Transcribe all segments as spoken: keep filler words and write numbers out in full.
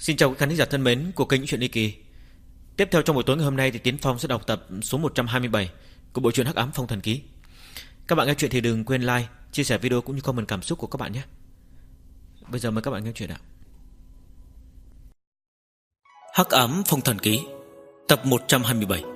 Xin chào các khán giả thân mến của kênh Chuyện Ly Kỳ. Tiếp theo trong buổi tối ngày hôm nay thì Tiến Phong sẽ đọc tập số một trăm hai mươi bảy của bộ truyện Hắc Ám Phong Thần Ký. Các bạn nghe chuyện thì đừng quên like, chia sẻ video cũng như comment cảm xúc của các bạn nhé. Bây giờ mời các bạn nghe chuyện ạ. Hắc Ám Phong Thần Ký, tập một trăm hai mươi bảy.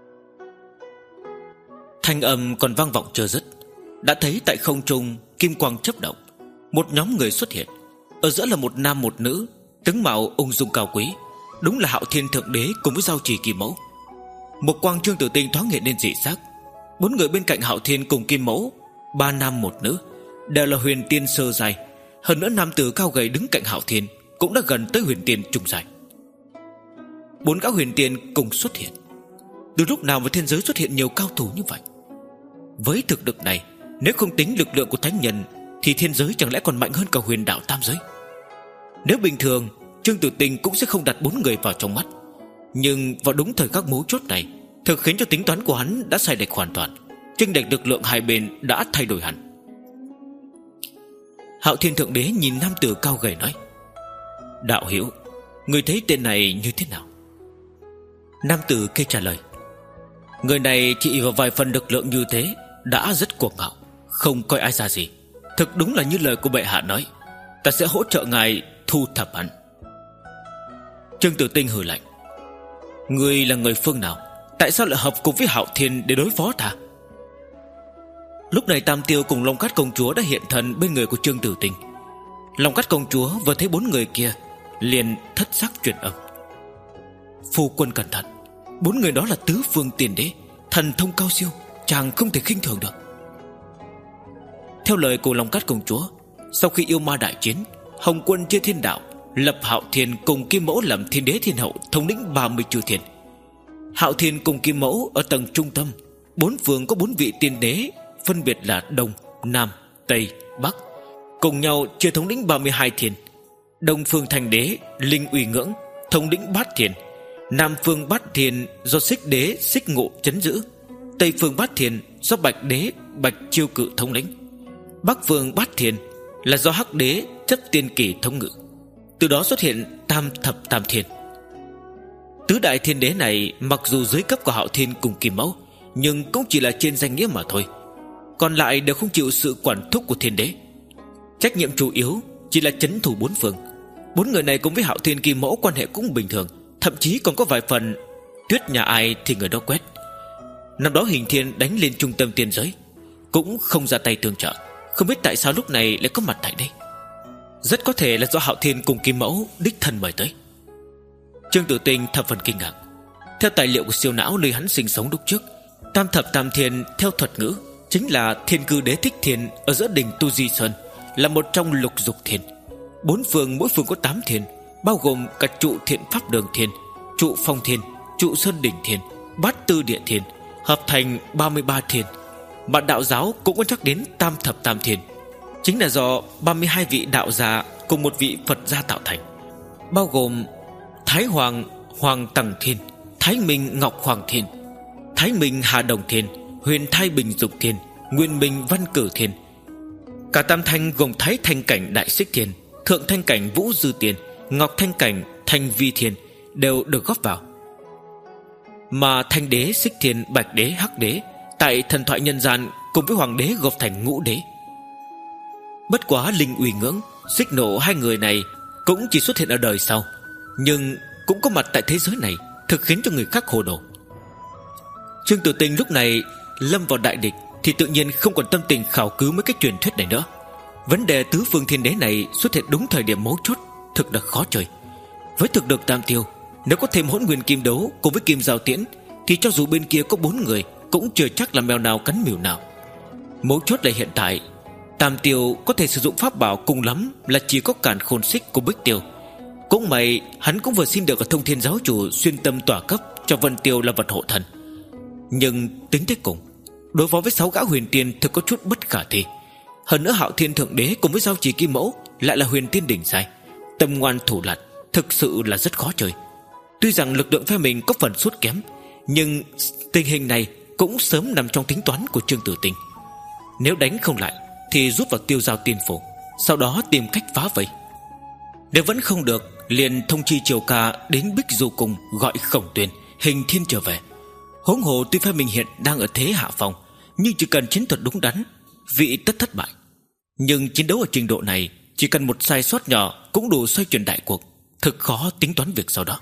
Thanh âm còn vang vọng chưa dứt, đã thấy tại không trung kim quang chớp động, một nhóm người xuất hiện. Ở giữa là một nam một nữ, tướng mạo ung dung cao quý, đúng là Hạo Thiên Thượng Đế cùng với Giao Trì Kim Mẫu. Một quang Trương Tử Tinh thoáng hiện lên dị sắc. Bốn người bên cạnh Hạo Thiên cùng Kim Mẫu, ba nam một nữ, đều là huyền tiên sơ giai. Hơn nữa nam tử cao gầy đứng cạnh Hạo Thiên cũng đã gần tới huyền tiên trung giai. Bốn gã huyền tiên cùng xuất hiện. Từ lúc nào mà thiên giới xuất hiện nhiều cao thủ như vậy? Với thực lực này, nếu không tính lực lượng của thánh nhân, thì thiên giới chẳng lẽ còn mạnh hơn cả huyền đạo tam giới? Nếu bình thường, Trương Tử Tinh cũng sẽ không đặt bốn người vào trong mắt. Nhưng vào đúng thời khắc mấu chốt này, thực khiến cho tính toán của hắn đã sai lệch hoàn toàn. Chênh lệch lực lượng hai bên đã thay đổi hẳn. Hạo Thiên Thượng Đế nhìn nam tử cao gầy nói: "Đạo hữu, người thấy tên này như thế nào?" Nam tử kia trả lời: "Người này chỉ vào vài phần lực lượng như thế đã rất cuồng ngạo, không coi ai ra gì. Thực đúng là như lời của bệ hạ nói, ta sẽ hỗ trợ ngài thu thập hắn." Trương Tử Tinh hừ lạnh: "Ngươi là người phương nào? Tại sao lại hợp cùng với Hạo Thiên để đối phó ta?" Lúc này Tam Tiêu cùng Long Cát công chúa đã hiện thân bên người của Trương Tử Tinh. Long Cát công chúa vừa thấy bốn người kia liền thất sắc truyền âm: "Phu quân cẩn thận, bốn người đó là tứ phương tiền đế, thần thông cao siêu, chàng không thể khinh thường được." Theo lời của Long Cát công chúa, sau khi yêu ma đại chiến, Hồng Quân chia thiên đạo, lập Hạo Thiên cùng Kim Mẫu làm thiên đế thiên hậu, thống lĩnh ba mươi chư thiên. Hạo Thiên cùng Kim Mẫu ở tầng trung tâm, bốn phương có bốn vị tiên đế, phân biệt là Đông, Nam, Tây, Bắc, cùng nhau chia thống lĩnh ba mươi hai thiên. Đông phương thành đế Linh Uy Ngưỡng thống lĩnh bát thiên, Nam phương bát thiên do Xích đế Xích Ngộ chấn giữ, Tây phương bát thiên do Bạch đế Bạch Chiêu Cự thống lĩnh, Bắc phương bát thiên là do Hắc đế Chấp Tiên Kỳ thống ngự. Từ đó xuất hiện tam thập tam thiên. Tứ đại thiên đế này mặc dù dưới cấp của Hạo Thiên cùng Kim Mẫu, nhưng cũng chỉ là trên danh nghĩa mà thôi. Còn lại đều không chịu sự quản thúc của thiên đế. Trách nhiệm chủ yếu chỉ là trấn thủ bốn phương. Bốn người này cùng với Hạo Thiên Kim Mẫu quan hệ cũng bình thường, thậm chí còn có vài phần tuyết nhà ai thì người đó quét. Năm đó Hình Thiên đánh lên trung tâm tiên giới, cũng không ra tay tương trợ. Không biết tại sao lúc này lại có mặt tại đây. Rất có thể là do Hạo Thiên cùng Kim Mẫu đích thân mời tới. Trương Tử Tinh thập phần kinh ngạc. Theo tài liệu của siêu não nơi hắn sinh sống lúc trước, tam thập tam thiên theo thuật ngữ chính là thiên cư đế thích thiên ở giữa đỉnh Tu Di Sơn, là một trong lục dục thiên. Bốn phương mỗi phương có tám thiên, bao gồm cả trụ thiện pháp đường thiên, trụ phong thiên, trụ sơn đỉnh thiên, bát tư địa thiên, hợp thành ba mươi ba thiên. Bạn đạo giáo cũng có chắc đến tam thập tam thiên, chính là do ba mươi hai vị đạo gia cùng một vị Phật gia tạo thành, bao gồm Thái Hoàng Hoàng Tằng Thiên, Thái Minh Ngọc Hoàng Thiên, Thái Minh Hà Đồng Thiên, Huyền Thai Bình Dục Thiên, Nguyên Minh Văn Cử Thiên. Cả tam thanh gồm Thái Thanh Cảnh Đại Xích Thiên, Thượng Thanh Cảnh Vũ Dư Tiên, Ngọc Thanh Cảnh Thanh Vi Thiên đều được góp vào. Mà Thanh Đế, Xích Thiên, Bạch Đế, Hắc Đế tại thần thoại nhân gian cùng với Hoàng Đế gộp thành Ngũ Đế. Bất quá Linh Uy Ngưỡng, Xích Nộ hai người này cũng chỉ xuất hiện ở đời sau, nhưng cũng có mặt tại thế giới này, thực khiến cho người khác hồ đồ. Trương Tử Tinh lúc này lâm vào đại địch thì tự nhiên không còn tâm tình khảo cứu mấy cái truyền thuyết này nữa. Vấn đề tứ phương thiên đế này xuất hiện đúng thời điểm mấu chốt, thực là khó chơi. Với thực lực Tam Tiêu, nếu có thêm Hỗn Nguyên Kim Đấu cùng với Kim Giao Tiễn, thì cho dù bên kia có bốn người cũng chưa chắc là mèo nào cắn mèo nào. Mấu chốt là hiện tại Tam Tiêu có thể sử dụng pháp bảo cùng lắm là chỉ có Càn Khôn Xích của Bích Tiêu. Cũng may hắn cũng vừa xin được ở Thông Thiên giáo chủ xuyên tâm tỏa cấp cho Vân Tiêu là vật hộ thần. Nhưng tính tới cùng, đối phó với sáu gã huyền tiên thực có chút bất khả thi. Hơn nữa Hạo Thiên Thượng Đế cùng với Giao Trì Kim Mẫu lại là huyền tiên đỉnh giai, tâm ngoan thủ lạt, thực sự là rất khó chơi. Tuy rằng lực lượng phe mình có phần sút kém, nhưng tình hình này cũng sớm nằm trong tính toán của Trương Tử Tinh. Nếu đánh không lại thì rút vào Tiêu Giao Tiên Phủ, sau đó tìm cách phá vây. Nếu vẫn không được, liền thông chi Triều Ca đến Bích Du Cung gọi Khổng Tuyên, Hình Thiên trở về. Huống hồ tuy phe mình hiện đang ở thế hạ phong, nhưng chỉ cần chiến thuật đúng đắn, vị tất thất bại. Nhưng chiến đấu ở trình độ này, chỉ cần một sai sót nhỏ cũng đủ xoay chuyển đại cuộc, thực khó tính toán việc sau đó.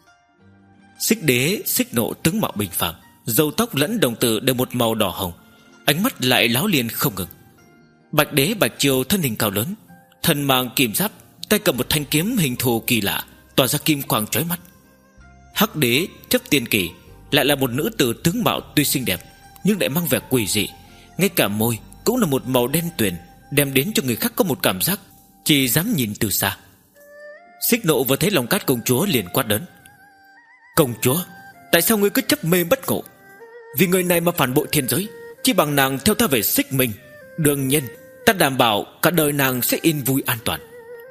Xích Đế, Xích Nộ tướng mạo bình phàm, râu tóc lẫn đồng tử đều một màu đỏ hồng, ánh mắt lại láo liên không ngừng. Bạch Đế Bạch Triều thân hình cao lớn, thân mang kim giáp, tay cầm một thanh kiếm hình thù kỳ lạ, tỏa ra kim quang chói mắt. Hắc Đế chấp tiên kỳ, lại là một nữ tử tướng mạo tuy xinh đẹp nhưng lại mang vẻ quỷ dị, ngay cả môi cũng là một màu đen tuyền, đem đến cho người khác có một cảm giác chỉ dám nhìn từ xa. Xích Nộ vừa thấy Long Cát công chúa liền quát lớn: "Công chúa, tại sao ngươi cứ chấp mê bất ngộ? Vì người này mà phản bội thiên giới, chỉ bằng nàng theo ta về Xích Minh, đương nhiên ta đảm bảo cả đời nàng sẽ yên vui an toàn."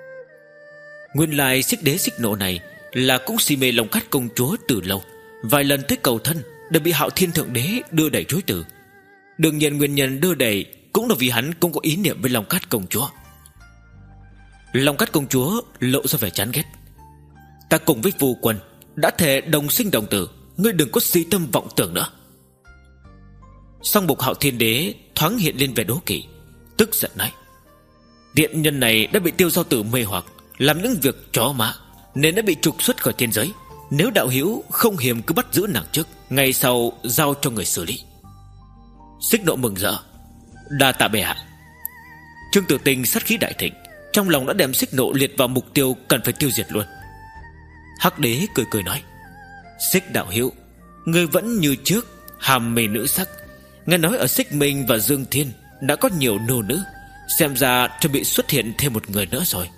Nguyên lai Xích Đế Xích Nộ này là cũng si mê Long Cát công chúa từ lâu, vài lần tới cầu thân đều bị Hạo Thiên thượng đế đưa đẩy chối từ. Đương nhiên nguyên nhân đưa đẩy cũng là vì hắn cũng có ý niệm với Long Cát công chúa. Long Cát công chúa lộ ra vẻ chán ghét: "Ta cùng với phu quân đã thề đồng sinh đồng tử, ngươi đừng có si tâm vọng tưởng nữa." Song Bục Hạo Thiên đế thoáng hiện lên vẻ đố kỵ, tức giận nói: "Tiện nhân này đã bị Tiêu Giao tử mê hoặc, làm những việc chó má, nên đã bị trục xuất khỏi thiên giới. Nếu đạo hữu không hiềm cứ bắt giữ nàng trước, ngày sau giao cho người xử lý." Xích Nộ mừng rỡ: "Đa tạ bệ hạ." Trương Tử Tình sát khí đại thịnh, trong lòng đã đem Xích Nộ liệt vào mục tiêu cần phải tiêu diệt luôn. Hắc Đế cười cười nói: "Xích đạo hữu, ngươi vẫn như trước hàm mê nữ sắc. Nghe nói ở Xích Minh và Dương Thiên đã có nhiều nô nữ, xem ra chuẩn bị xuất hiện thêm một người nữa rồi."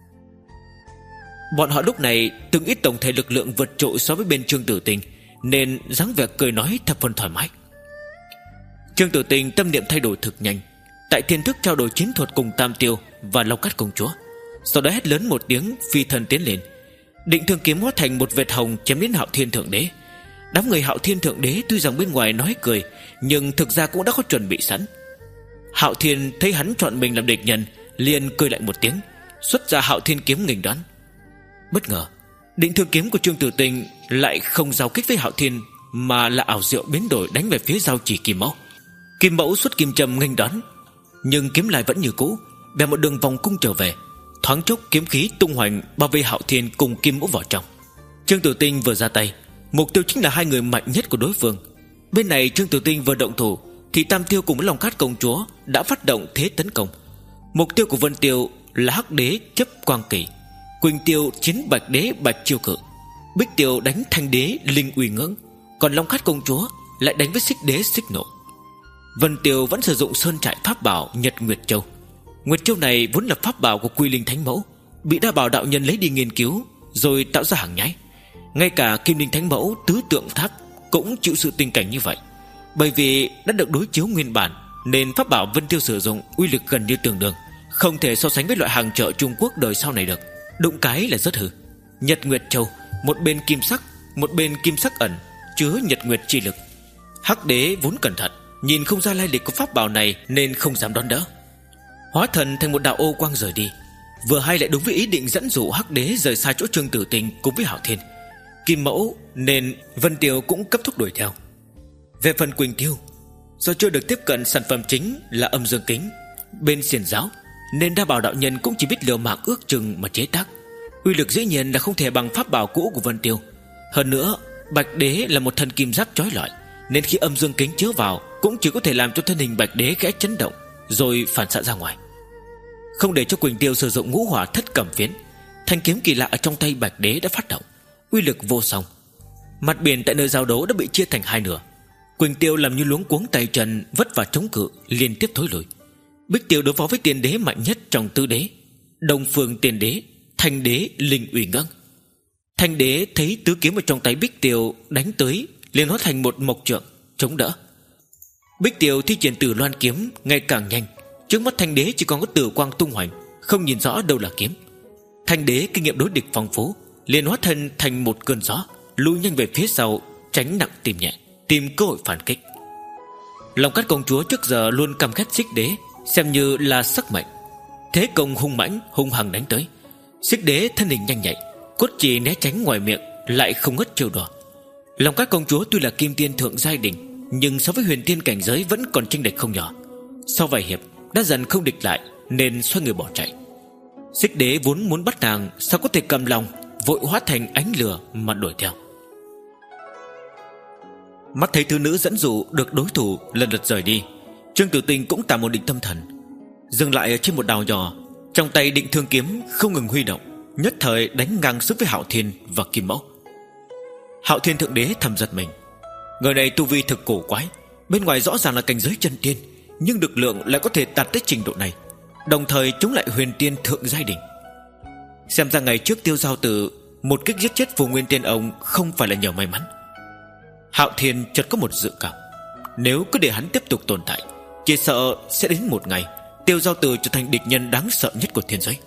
Bọn họ lúc này từng ít tổng thể lực lượng vượt trội so với bên Trương Tử Tình, nên dáng vẻ cười nói thập phần thoải mái. Trương Tử Tình tâm niệm thay đổi thực nhanh, tại thiên thức trao đổi chiến thuật cùng Tam Tiêu và Long Cát công chúa, sau đó hét lớn một tiếng, phi thân tiến lên, định thương kiếm hóa thành một vệt hồng chém đến Hạo Thiên thượng đế. Đám người Hạo Thiên thượng đế tuy rằng bên ngoài nói cười, nhưng thực ra cũng đã có chuẩn bị sẵn. Hạo Thiên thấy hắn chọn mình làm địch nhân, liền cười lại một tiếng, xuất ra Hạo Thiên kiếm nghênh đón. Bất ngờ, định thương kiếm của Trương Tử Tình lại không giao kích với Hạo Thiên, mà là ảo diệu biến đổi đánh về phía giao chỉ Kim Mẫu. Kim Mẫu xuất kim châm nghênh đón, nhưng kiếm lại vẫn như cũ, bèn một đường vòng cung trở về. Thoáng chốc kiếm khí tung hoành bao vây Hạo Thiên cùng Kim Mẫu vào trong. Trương Tử Tinh vừa ra tay, mục tiêu chính là hai người mạnh nhất của đối phương. Bên này Trương Tử Tinh vừa động thủ, thì Tam Tiêu cùng với Long Cát công chúa đã phát động thế tấn công. Mục tiêu của Vân Tiêu là Hắc Đế chấp Quang Kỳ, Quỳnh Tiêu chiến Bạch Đế Bạch Chiêu Cự, Bích Tiêu đánh Thanh Đế Linh Uy Ngưỡng, còn Long Cát công chúa lại đánh với Xích Đế Xích Nộ. Vân Tiêu vẫn sử dụng sơn trại pháp bảo Nhật Nguyệt Châu. Nguyệt Châu này vốn là pháp bảo của Quy Linh Thánh Mẫu, bị Đa Bảo đạo nhân lấy đi nghiên cứu rồi tạo ra hàng nhái. Ngay cả Kim Linh Thánh Mẫu tứ tượng tháp cũng chịu sự tình cảnh như vậy. Bởi vì đã được đối chiếu nguyên bản, nên pháp bảo Vân Tiêu sử dụng uy lực gần như tương đương, không thể so sánh với loại hàng chợ Trung Quốc đời sau này được. Đụng cái là rất hư. Nhật Nguyệt Châu, một bên kim sắc, một bên kim sắc ẩn, chứa Nhật Nguyệt chi lực. Hắc Đế vốn cẩn thận, nhìn không ra lai lịch của pháp bảo này nên không dám đón đỡ, hóa thần thành một đạo ô quang rời đi. Vừa hay lại đúng với ý định dẫn dụ Hắc Đế rời xa chỗ Trương Tử Tình cùng với Hạo Thiên, Kim Mẫu, nên Vân Tiêu cũng cấp tốc đuổi theo. Về phần Quỳnh Tiêu, do chưa được tiếp cận sản phẩm chính là âm dương kính bên xiển giáo, nên Đa Bảo đạo nhân cũng chỉ biết liều mạng ước chừng mà chế tác. Uy lực dĩ nhiên là không thể bằng pháp bảo cũ của Vân Tiêu. Hơn nữa Bạch Đế là một thân kim giáp chói lọi, nên khi âm dương kính chiếu vào cũng chỉ có thể làm cho thân hình Bạch Đế khẽ chấn động rồi phản xạ ra ngoài. Không để cho Quỳnh Tiêu sử dụng ngũ hỏa thất cẩm phiến, thanh kiếm kỳ lạ ở trong tay Bạch Đế đã phát động, uy lực vô song. Mặt biển tại nơi giao đấu đã bị chia thành hai nửa. Quỳnh Tiêu làm như luống cuống tay chân, vất vả chống cự, liên tiếp thối lùi. Bích Tiêu đối phó với Tiên Đế mạnh nhất trong tứ đế, Đông Phương Tiên Đế, Thanh Đế Linh Uy Ngưỡng. Thanh Đế thấy tứ kiếm ở trong tay Bích Tiêu đánh tới, liền hóa thành một mộc trượng chống đỡ. Bích Tiêu thi triển Tử Loan kiếm ngày càng nhanh, trước mắt Thanh Đế chỉ còn có tử quang tung hoành, không nhìn rõ đâu là kiếm. Thanh Đế kinh nghiệm đối địch phong phú, liền hóa thân thành một cơn gió, lùi nhanh về phía sau, tránh nặng tìm nhẹ, tìm cơ hội phản kích. Long Cát công chúa trước giờ luôn căm ghét Xích Đế, xem như là sắc mệnh, thế công hung mãnh hung hăng đánh tới. Xích Đế thân hình nhanh nhạy, cốt chỉ né tránh ngoài miệng lại không ngớt trêu đùa. Long Cát công chúa tuy là kim tiên thượng giai đỉnh, nhưng so với huyền tiên cảnh giới vẫn còn chênh lệch không nhỏ. Sau vài hiệp đã dần không địch lại, nên xoay người bỏ chạy. Xích Đế vốn muốn bắt nàng, sao có thể cầm lòng, vội hóa thành ánh lửa mà đuổi theo. Mắt thấy thiếu nữ dẫn dụ được đối thủ lần lượt rời đi, Trương Tử Tinh cũng tạm ổn định tâm thần, dừng lại ở trên một đào nhỏ, trong tay định thương kiếm không ngừng huy động, nhất thời đánh ngang sức với Hạo Thiên và Kim Mẫu. Hạo Thiên thượng đế thầm giật mình, người này tu vi thực cổ quái, bên ngoài rõ ràng là cảnh giới chân tiên, nhưng lực lượng lại có thể đạt tới trình độ này, đồng thời chống lại huyền tiên thượng giai đỉnh. Xem ra ngày trước Tiêu Giao Tử một kích giết chết Phù Nguyên Tiên ông không phải là nhờ may mắn. Hạo Thiên chợt có một dự cảm, nếu cứ để hắn tiếp tục tồn tại, chỉ sợ sẽ đến một ngày Tiêu Giao Tử trở thành địch nhân đáng sợ nhất của thiên giới.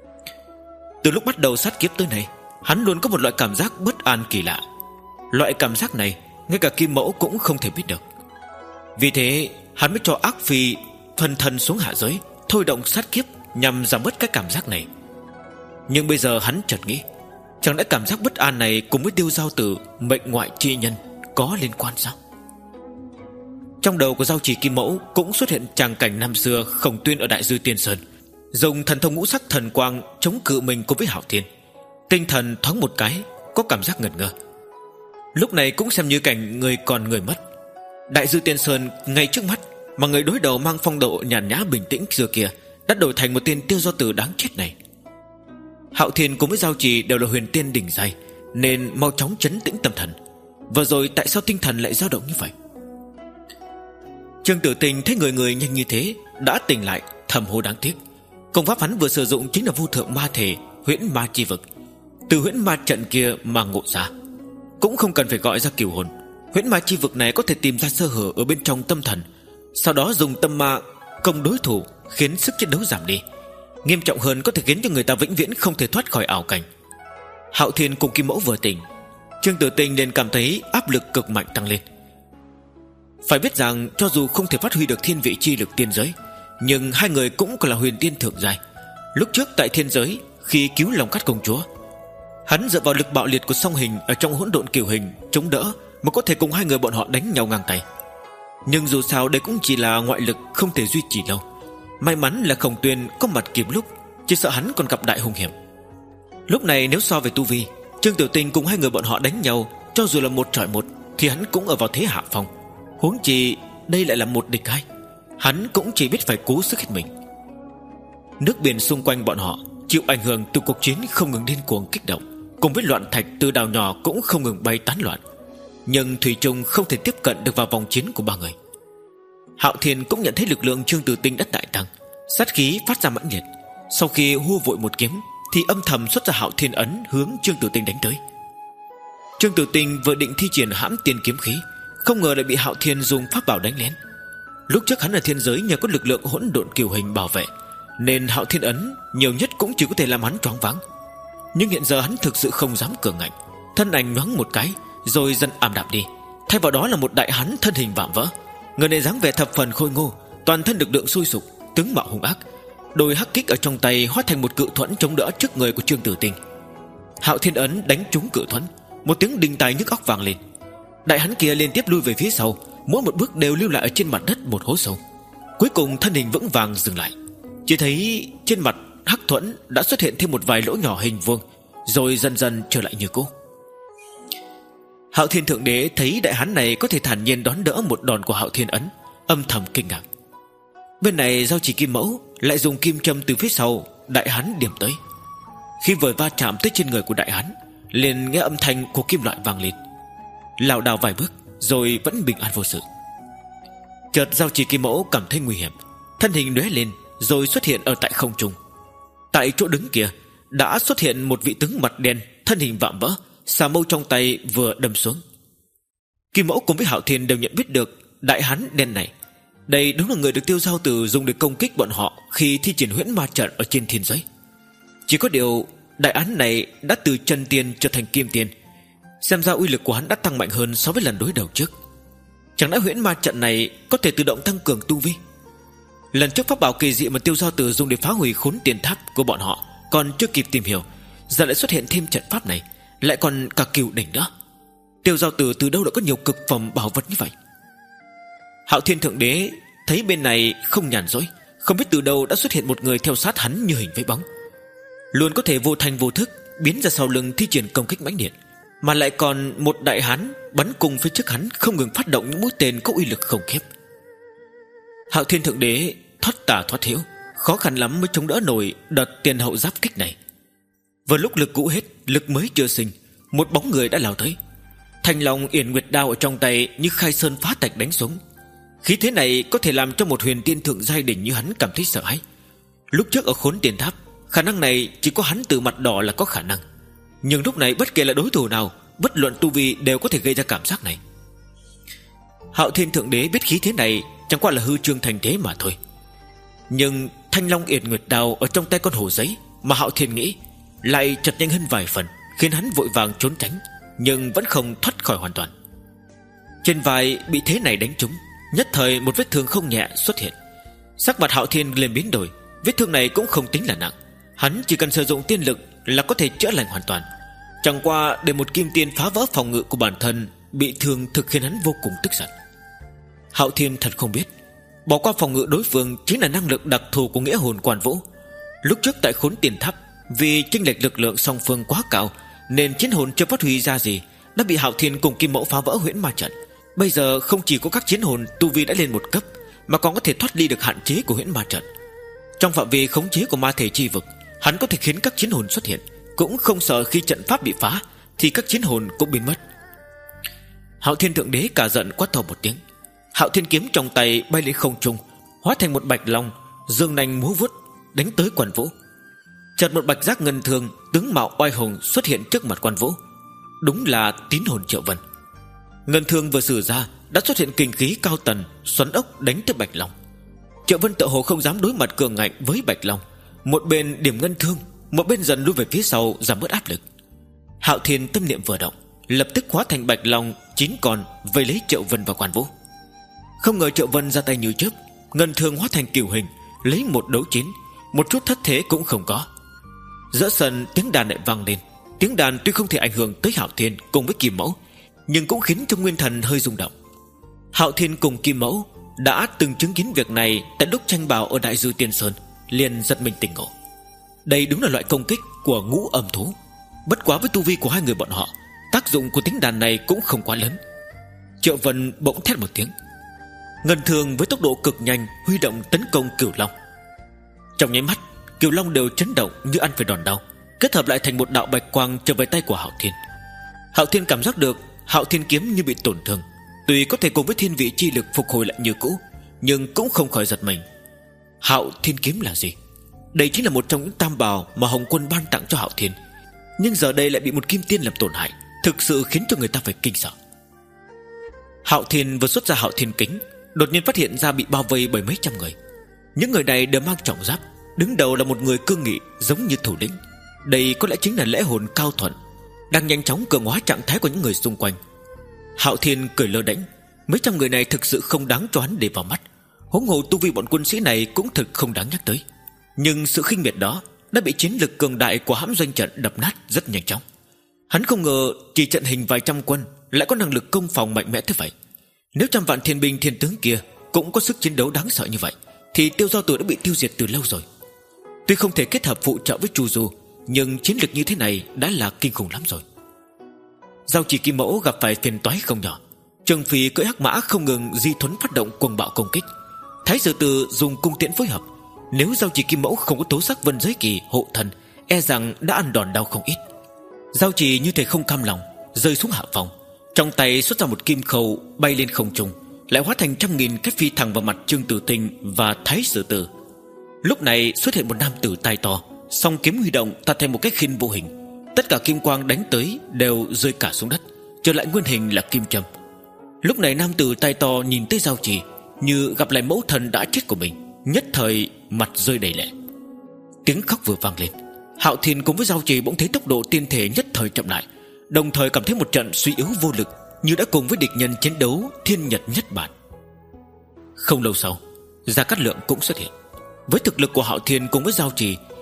Từ lúc bắt đầu sát kiếp tới nay, hắn luôn có một loại cảm giác bất an kỳ lạ. Loại cảm giác này ngay cả Kim Mẫu cũng không thể biết được. Vì thế hắn mới cho Ác Phi phân thân xuống hạ giới, thôi động sát kiếp nhằm giảm bớt cái cảm giác này. Nhưng bây giờ hắn chợt nghĩ, chẳng lẽ cảm giác bất an này cùng với Tiêu Giao Tử mệnh ngoại chi nhân có liên quan sao? Trong đầu của Giao Chỉ Kim Mẫu cũng xuất hiện tràng cảnh năm xưa Khổng Tuyên ở Đại Dư Tiên Sơn dùng thần thông ngũ sắc thần quang chống cự mình cùng với Hạo Thiên. Tinh thần thoáng một cái có cảm giác ngẩn ngơ. Lúc này cũng xem như cảnh người còn người mất. Đại Dư Tiên Sơn ngay trước mắt, mà người đối đầu mang phong độ nhàn nhã bình tĩnh xưa kia đã đổi thành một tên Tiêu Giao Tử đáng chết này. Hạo Thiên cùng với Giao Trì đều là huyền tiên đỉnh giai, nên mau chóng trấn tĩnh tâm thần. Vừa rồi tại sao tinh thần lại dao động như vậy? Trương Tử Tinh thấy người người nhanh như thế đã tỉnh lại, thầm hô đáng tiếc. Công pháp hắn vừa sử dụng chính là vô thượng ma thể huyễn ma chi vực, từ huyễn ma trận kia mà ngộ ra. Cũng không cần phải gọi ra cửu hồn, huyễn ma chi vực này có thể tìm ra sơ hở ở bên trong tâm thần, sau đó dùng tâm ma công đối thủ, khiến sức chiến đấu giảm đi. Nghiêm trọng hơn có thể khiến cho người ta vĩnh viễn không thể thoát khỏi ảo cảnh. Hạo Thiên cùng Kim Mẫu vừa tỉnh, Trương Tử Tinh liền cảm thấy áp lực cực mạnh tăng lên. Phải biết rằng cho dù không thể phát huy được thiên vị chi lực tiên giới, nhưng hai người cũng còn là huyền tiên thượng giai. Lúc trước tại thiên giới, khi cứu Long Cát công chúa, hắn dựa vào lực bạo liệt của song hình ở trong hỗn độn cửu hình chống đỡ, mà có thể cùng hai người bọn họ đánh nhau ngang tay. Nhưng dù sao đây cũng chỉ là ngoại lực, không thể duy trì lâu. May mắn là Khổng Tuyên có mặt kịp lúc, chỉ sợ hắn còn gặp đại hung hiểm. Lúc này nếu so về tu vi, Trương Tiểu Tinh cùng hai người bọn họ đánh nhau, cho dù là một chọi một thì hắn cũng ở vào thế hạ phong. Huống chi đây lại là một địch hai, hắn cũng chỉ biết phải cố sức hết mình. Nước biển xung quanh bọn họ chịu ảnh hưởng từ cuộc chiến không ngừng điên cuồng kích động, cùng với loạn thạch từ đảo nhỏ cũng không ngừng bay tán loạn, nhưng thủy chung không thể tiếp cận được vào vòng chiến của ba người. Hạo Thiên cũng nhận thấy lực lượng Trương Tử Tinh đã đại tăng, sát khí phát ra mãnh liệt. Sau khi hô vội một kiếm thì âm thầm xuất ra Hạo Thiên ấn hướng Trương Tử Tinh đánh tới. Trương Tử Tinh vừa định thi triển hãm tiên kiếm khí, không ngờ lại bị Hạo Thiên dùng pháp bảo đánh lén. Lúc trước hắn ở thiên giới nhờ có lực lượng hỗn độn cửu hình bảo vệ, nên Hạo Thiên ấn nhiều nhất cũng chỉ có thể làm hắn choáng váng. Nhưng hiện giờ hắn thực sự không dám cường ngạnh, thân ảnh nhoáng một cái rồi dần ảm đạm đi, thay vào đó là một đại hán thân hình vạm vỡ. Người này dáng vẻ thập phần khôi ngô, toàn thân lực lượng sôi sục, tướng mạo hung ác. Đôi hắc kích ở trong tay hóa thành một cự thuẫn chống đỡ trước người của Trương Tử Tinh. Hạo Thiên ấn đánh trúng cự thuẫn, một tiếng đinh tai nhức óc vang lên. Đại hán kia liên tiếp lui về phía sau, mỗi một bước đều lưu lại ở trên mặt đất một hố sâu. Cuối cùng thân hình vững vàng dừng lại. Chỉ thấy trên mặt hắc thuẫn đã xuất hiện thêm một vài lỗ nhỏ hình vuông, rồi dần dần trở lại như cũ. Hạo Thiên thượng đế thấy đại hán này có thể thản nhiên đón đỡ một đòn của Hạo Thiên ấn, âm thầm kinh ngạc. Bên này Giao Chỉ Kim Mẫu lại dùng kim châm từ phía sau đại hán điểm tới. Khi vừa va chạm tới trên người của đại hán, liền nghe âm thanh của kim loại vang lên, lảo đảo vài bước rồi vẫn bình an vô sự. Chợt Giao Chỉ Kim Mẫu cảm thấy nguy hiểm, thân hình lóe lên rồi xuất hiện ở tại không trung. Tại chỗ đứng kia đã xuất hiện một vị tướng mặt đen, thân hình vạm vỡ, xà mâu trong tay vừa đâm xuống. Kim Mẫu cùng với Hạo Thiên đều nhận biết được đại hán đen này, đây đúng là người được Tiêu Giao Tử dùng để công kích bọn họ khi thi triển huyễn ma trận ở trên thiên giới. Chỉ có điều đại hán này đã từ chân tiên trở thành kim tiên, xem ra uy lực của hắn đã tăng mạnh hơn so với lần đối đầu trước. Chẳng lẽ huyễn ma trận này có thể tự động tăng cường tu vi? Lần trước pháp bảo kỳ dị mà Tiêu Giao Tử dùng để phá hủy khốn tiền tháp của bọn họ Còn chưa kịp tìm hiểu, giờ lại xuất hiện thêm trận pháp này, lại còn cả cửu đỉnh nữa. Tiêu Giao Tử từ đâu đã có nhiều cực phẩm bảo vật như vậy? Hạo Thiên Thượng Đế thấy bên này không nhàn rỗi, không biết từ đâu đã xuất hiện một người theo sát hắn như hình với bóng, luôn có thể vô thành vô thức biến ra sau lưng thi triển công kích mãnh liệt, mà lại còn một đại hán bắn cùng phía trước hắn, không ngừng phát động những mũi tên có uy lực khủng khiếp. Hạo Thiên Thượng Đế thoát tà thoát hiếu, khó khăn lắm mới chống đỡ nổi đợt tiền hậu giáp kích này. Vừa lúc lực cũ hết, lực mới chưa sinh, một bóng người đã lao tới. Thanh Long Yển Nguyệt Đao ở trong tay như khai sơn phá thạch đánh xuống. Khí thế này có thể làm cho một huyền tiên thượng giai đỉnh như hắn cảm thấy sợ hãi. Lúc trước ở Khốn Tiền Tháp, khả năng này chỉ có hắn từ mặt đỏ là có khả năng, nhưng lúc này bất kể là đối thủ nào, bất luận tu vi đều có thể gây ra cảm giác này. Hạo Thiên Thượng Đế biết khí thế này chẳng qua là hư trương thành thế mà thôi, nhưng Thanh Long Yển Nguyệt Đao ở trong tay con hổ giấy mà Hạo Thiên nghĩ lại chật nhanh hơn vài phần, khiến hắn vội vàng trốn tránh, nhưng vẫn không thoát khỏi hoàn toàn. Trên vai bị thế này đánh trúng, nhất thời một vết thương không nhẹ xuất hiện. Sắc mặt Hạo Thiên liền biến đổi. Vết thương này cũng không tính là nặng, hắn chỉ cần sử dụng tiên lực là có thể chữa lành hoàn toàn. Chẳng qua để một kim tiên phá vỡ phòng ngự của bản thân bị thương thực khiến hắn vô cùng tức giận. Hạo Thiên thật không biết, bỏ qua phòng ngự đối phương chính là năng lực đặc thù của nghĩa hồn Quan Vũ. Lúc trước tại Khốn Tiền Tháp, vì chênh lệch lực lượng song phương quá cao nên chiến hồn chưa phát huy ra gì, đã bị Hạo Thiên cùng Kim Mẫu phá vỡ huyễn ma trận. Bây giờ không chỉ có các chiến hồn tu vi đã lên một cấp, mà còn có thể thoát ly được hạn chế của huyễn ma trận. Trong phạm vi khống chế của ma thể chi vực, hắn có thể khiến các chiến hồn xuất hiện, cũng không sợ khi trận pháp bị phá thì các chiến hồn cũng biến mất. Hạo Thiên Thượng Đế cả giận quát to một tiếng. Hạo Thiên kiếm trong tay bay lên không trung, hóa thành một bạch long, dương nanh múa vuốt đánh tới Quan Vũ. Chợt một bạch giác ngân thương tướng mạo oai hùng xuất hiện trước mặt Quan Vũ. Đúng là tín hồn Triệu Vân. Ngân thương vừa sử ra đã xuất hiện kinh khí cao tần xoắn ốc đánh tới bạch long. Triệu Vân tự hồ không dám đối mặt cường ngạnh với bạch long, một bên điểm ngân thương, một bên dần lui về phía sau giảm bớt áp lực. Hạo Thiên tâm niệm vừa động, lập tức hóa thành bạch long chín con vây lấy Triệu Vân và Quan Vũ. Không ngờ Triệu Vân ra tay như chớp, ngân thương hóa thành cửu hình, lấy một đấu chín, một chút thất thế cũng không có. Giữa sân tiếng đàn lại vang lên. Tiếng đàn tuy không thể ảnh hưởng tới Hạo Thiên cùng với Kim Mẫu, nhưng cũng khiến cho nguyên thần hơi rung động. Hạo Thiên cùng Kim Mẫu đã từng chứng kiến việc này tại lúc tranh bào ở Đại Dư Tiên Sơn, liền giật mình tỉnh ngộ. Đây đúng là loại công kích của ngũ âm thú. Bất quá với tu vi của hai người bọn họ, tác dụng của tiếng đàn này cũng không quá lớn. Triệu Vân bỗng thét một tiếng, ngân thường với tốc độ cực nhanh huy động tấn công Cửu Long. Trong nháy mắt, Cửu Long đều chấn động như ăn phải đòn đau, kết hợp lại thành một đạo bạch quang trở về tay của Hạo Thiên. Hạo Thiên cảm giác được Hạo Thiên kiếm như bị tổn thương, tuy có thể cùng với thiên vị chi lực phục hồi lại như cũ, nhưng cũng không khỏi giật mình. Hạo Thiên kiếm là gì? Đây chính là một trong những tam bảo mà Hồng Quân ban tặng cho Hạo Thiên, nhưng giờ đây lại bị một kim tiên làm tổn hại, thực sự khiến cho người ta phải kinh sợ. Hạo Thiên vừa xuất ra Hạo Thiên kính, đột nhiên phát hiện ra bị bao vây bởi mấy trăm người. Những người này đều mang trọng giáp, đứng đầu là một người cương nghị giống như thủ lĩnh. Đây có lẽ chính là lẽ hồn Cao Thuận, đang nhanh chóng cường hóa trạng thái của những người xung quanh. Hạo Thiên cười lơ đễnh, mấy trăm người này thực sự không đáng cho hắn để vào mắt, huống hồ tu vi bọn quân sĩ này cũng thực không đáng nhắc tới. Nhưng sự khinh miệt đó đã bị chiến lực cường đại của hãm doanh trận đập nát rất nhanh chóng. Hắn không ngờ chỉ trận hình vài trăm quân lại có năng lực công phòng mạnh mẽ thế vậy. Nếu trăm vạn thiên binh thiên tướng kia cũng có sức chiến đấu đáng sợ như vậy, thì Tiêu Giao Tử đã bị tiêu diệt từ lâu rồi. Tuy không thể kết hợp phụ trợ với Chu Du, nhưng chiến lực như thế này đã là kinh khủng lắm rồi. Giao Chỉ Kim Mẫu gặp phải phiền toái không nhỏ. Trường Phi cưỡi hắc mã không ngừng di thuấn phát động cuồng bạo công kích. Thái Sử Từ dùng cung tiễn phối hợp. Nếu Giao Chỉ Kim Mẫu không có tố sắc vân giới kỳ hộ thân, e rằng đã ăn đòn đau không ít. Giao Chỉ như thể không cam lòng, rơi xuống hạ phòng, trong tay xuất ra một kim khâu bay lên không trung, lại hóa thành trăm nghìn cái phi thẳng vào mặt Trương Tử Tinh và Thái Sử Từ. Lúc này xuất hiện một nam tử tai to, song kiếm huy động tạo thành một cái khiên vô hình. Tất cả kim quang đánh tới đều rơi cả xuống đất, trở lại nguyên hình là kim châm. Lúc này nam tử tai to nhìn tới Giao Chỉ như gặp lại mẫu thần đã chết của mình, nhất thời mặt rơi đầy lệ. Tiếng khóc vừa vang lên, Hạo Thiên cùng với Giao Chỉ bỗng thấy tốc độ tiên thể nhất thời chậm lại, đồng thời cảm thấy một trận suy yếu vô lực, như đã cùng với địch nhân chiến đấu thiên nhật nhất bản. Không lâu sau, Gia Cát Lượng cũng xuất hiện. Với thực lực của Hạo Thiên cùng với Giao Chỉ,